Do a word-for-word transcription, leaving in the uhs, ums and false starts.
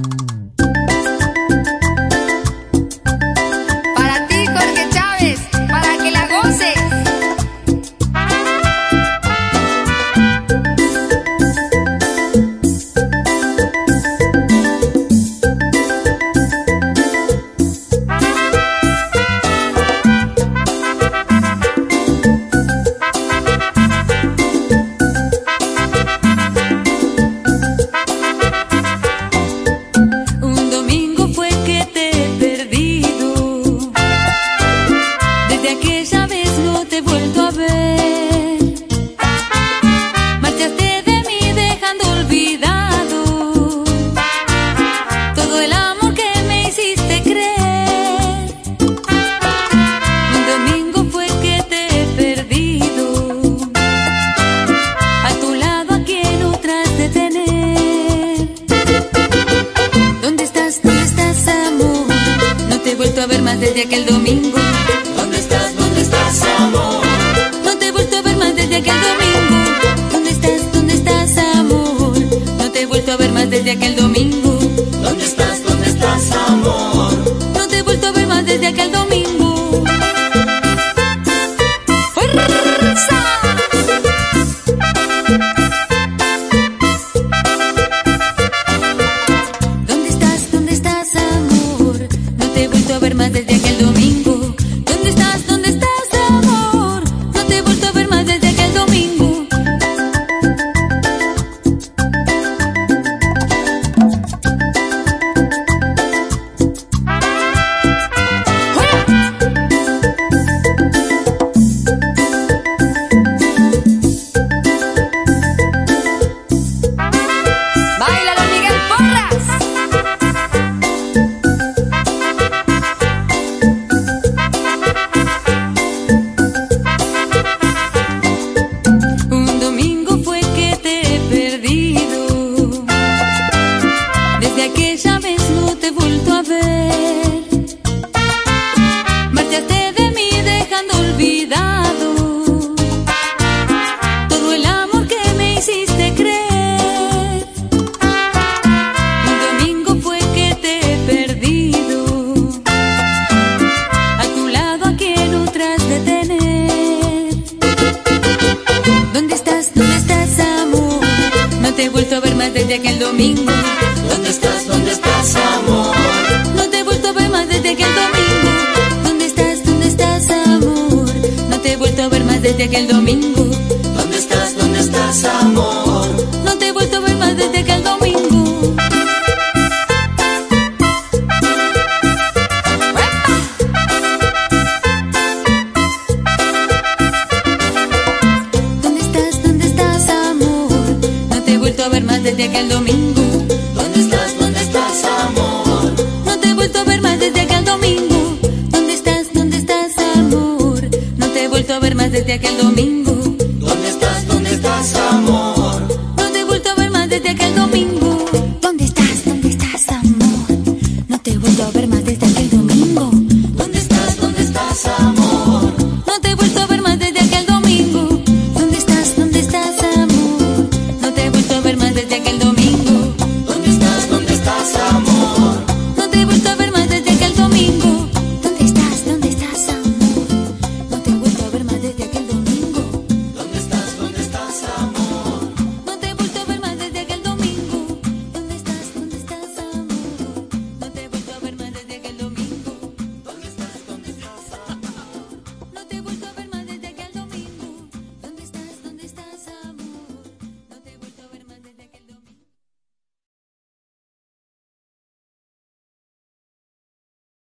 Para ti, Jorge Chávez, para que la goces. Aquella vez no te he vuelto a ver. Marchaste de mí dejando olvidado todo el amor que me hiciste creer. Un domingo fue que te he perdido, a tu lado a quien otras de tener. ¿Dónde estás? ¿Dónde estás, amor? No te he vuelto a ver más desde aquel domingo. ¿Dónde estás? ¿Dónde estás, amor? No te he vuelto a ver más desde aquel domingo. ¿Dónde estás? ¿Dónde estás, amor? No te he vuelto a ver más desde aquel domingo. ¿Dónde estás? ¿Dónde estás, amor? No te he vuelto a ver más desde aquel domingo. ¡Fuerza! ¿Dónde estás? ¿Dónde estás, amor? No te he vuelto a ver más desde aquel domingo. ¿Dónde estás? ¿Dónde estás, amor? No te he vuelto a ver más desde aquel domingo. ¡Báilalo, Miguel Porras! Un domingo fue que te he perdido, desde aquella vez no te he vuelto a ver. Marchaste de mí dejando olvidado todo el amor que me hiciste creer. Un domingo fue que te he perdido, a tu lado a quien otras de tener. ¿Dónde estás? ¿Dónde estás, amor? No te he vuelto a ver más desde aquel domingo. ¿Dónde estás? ¿Dónde estás, amor? No te he vuelto a ver más desde aquel domingo. ¿Dónde estás? ¿Dónde estás, amor? No te he vuelto a ver más desde aquel domingo.